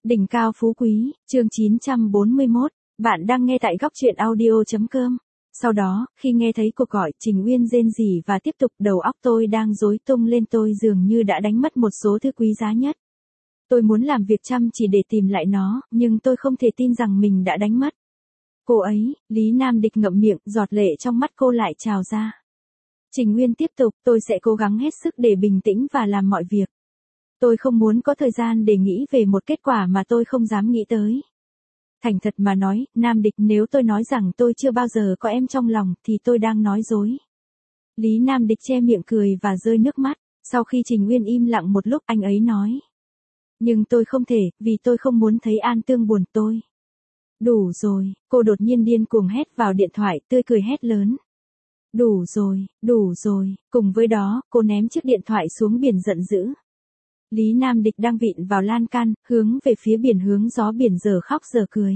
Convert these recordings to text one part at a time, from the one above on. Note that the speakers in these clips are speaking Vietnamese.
Đỉnh cao phú quý, chương 941, bạn đang nghe tại góc truyện audio.com. Sau đó, khi nghe thấy cuộc gọi, Trình Uyên rên rỉ và tiếp tục, đầu óc tôi đang rối tung lên, tôi dường như đã đánh mất một số thứ quý giá nhất. Tôi muốn làm việc chăm chỉ để tìm lại nó, nhưng tôi không thể tin rằng mình đã đánh mất. Cô ấy, Lý Nam Địch ngậm miệng, giọt lệ trong mắt cô lại trào ra. Trình Uyên tiếp tục, tôi sẽ cố gắng hết sức để bình tĩnh và làm mọi việc. Tôi không muốn có thời gian để nghĩ về một kết quả mà tôi không dám nghĩ tới. Thành thật mà nói, Nam Địch, nếu tôi nói rằng tôi chưa bao giờ có em trong lòng thì tôi đang nói dối. Lý Nam Địch che miệng cười và rơi nước mắt. Sau khi Trình Uyên im lặng một lúc, anh ấy nói. Nhưng tôi không thể, vì tôi không muốn thấy An Tương buồn tôi. Đủ rồi, cô đột nhiên điên cuồng hét vào điện thoại, tươi cười hét lớn. Đủ rồi, cùng với đó, cô ném chiếc điện thoại xuống biển giận dữ. Lý Nam Địch đang vịn vào lan can, hướng về phía biển, hướng gió biển giờ khóc giờ cười.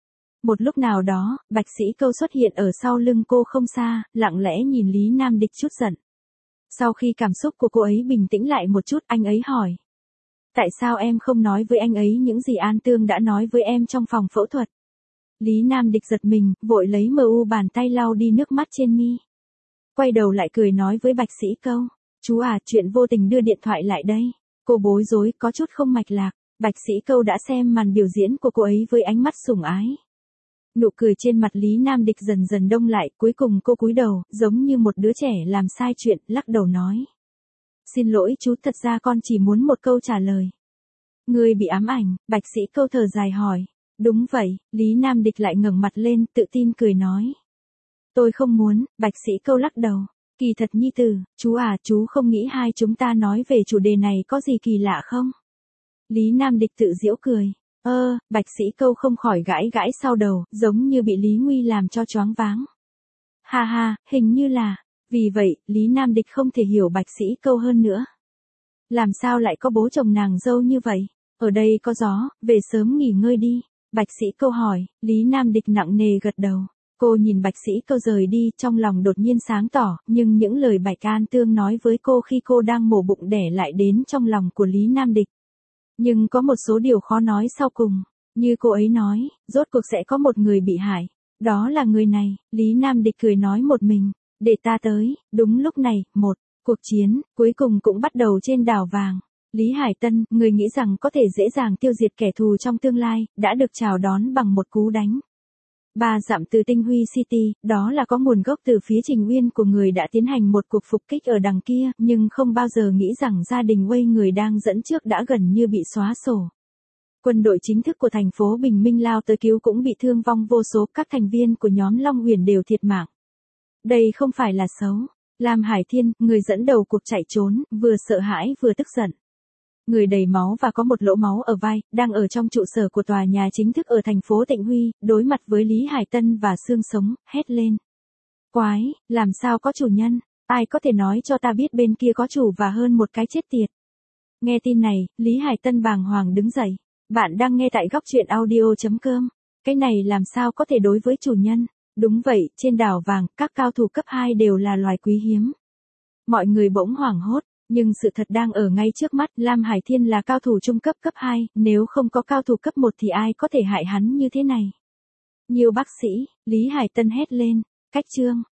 Một lúc nào đó, Bạch Sĩ Câu xuất hiện ở sau lưng cô không xa, lặng lẽ nhìn Lý Nam Địch chút giận. Sau khi cảm xúc của cô ấy bình tĩnh lại một chút, anh ấy hỏi. Tại sao em không nói với anh ấy những gì An Tương đã nói với em trong phòng phẫu thuật? Lý Nam Địch giật mình, vội lấy bàn tay lau đi nước mắt trên mi. Quay đầu lại cười nói với Bạch Sĩ Câu. Chú à, chuyện vô tình đưa điện thoại lại đây. Cô bối rối, có chút không mạch lạc. Bạch Sĩ Câu đã xem màn biểu diễn của cô ấy với ánh mắt sủng ái. Nụ cười trên mặt Lý Nam Địch dần dần đông lại, cuối cùng cô cúi đầu, giống như một đứa trẻ làm sai chuyện, lắc đầu nói. Xin lỗi chú, thật ra con chỉ muốn một câu trả lời. Người bị ám ảnh, Bạch Sĩ Câu thở dài hỏi. Đúng vậy, Lý Nam Địch lại ngẩng mặt lên, tự tin cười nói. Tôi không muốn, Bạch Sĩ Câu lắc đầu. Kỳ thật nhi tử, chú à, chú không nghĩ hai chúng ta nói về chủ đề này có gì kỳ lạ không? Lý Nam Địch tự giễu cười. Bạch Sĩ Câu không khỏi gãi gãi sau đầu, giống như bị Lý Nguy làm cho choáng váng. Ha ha, hình như là. Vì vậy, Lý Nam Địch không thể hiểu Bạch Sĩ Câu hơn nữa. Làm sao lại có bố chồng nàng dâu như vậy? Ở đây có gió, về sớm nghỉ ngơi đi. Bạch Sĩ Câu hỏi, Lý Nam Địch nặng nề gật đầu. Cô nhìn Bạch Sĩ Câu rời đi, trong lòng đột nhiên sáng tỏ, nhưng những lời Bạch An Tương nói với cô khi cô đang mổ bụng đẻ lại đến trong lòng của Lý Nam Địch. Nhưng có một số điều khó nói sau cùng, như cô ấy nói, rốt cuộc sẽ có một người bị hại. Đó là người này, Lý Nam Địch cười nói một mình, để ta tới. Đúng lúc này, cuộc chiến, cuối cùng cũng bắt đầu trên đảo vàng. Lý Hải Tân, người nghĩ rằng có thể dễ dàng tiêu diệt kẻ thù trong tương lai, đã được chào đón bằng một cú đánh. 3 dặm từ Tinh Huy City, đó là có nguồn gốc từ phía Trình Uyên của người đã tiến hành một cuộc phục kích ở đằng kia, nhưng không bao giờ nghĩ rằng gia đình Uây người đang dẫn trước đã gần như bị xóa sổ. Quân đội chính thức của thành phố Bình Minh lao tới cứu cũng bị thương vong vô số, các thành viên của nhóm Long Huyền đều thiệt mạng. Đây không phải là xấu. Lam Hải Thiên, người dẫn đầu cuộc chạy trốn, vừa sợ hãi vừa tức giận. Người đầy máu và có một lỗ máu ở vai, đang ở trong trụ sở của tòa nhà chính thức ở thành phố Tịnh Huy, đối mặt với Lý Hải Tân và xương sống, hét lên. Quái, làm sao có chủ nhân, ai có thể nói cho ta biết bên kia có chủ và hơn một cái chết tiệt. Nghe tin này, Lý Hải Tân bàng hoàng đứng dậy. Bạn đang nghe tại góc truyện audio.com. Cái này làm sao có thể đối với chủ nhân? Đúng vậy, trên đảo vàng, các cao thủ cấp 2 đều là loài quý hiếm. Mọi người bỗng hoảng hốt. Nhưng sự thật đang ở ngay trước mắt, Lam Hải Thiên là cao thủ trung cấp cấp 2, nếu không có cao thủ cấp 1 thì ai có thể hại hắn như thế này. Nhiều bác sĩ, Lý Hải Tân hét lên, cách chương,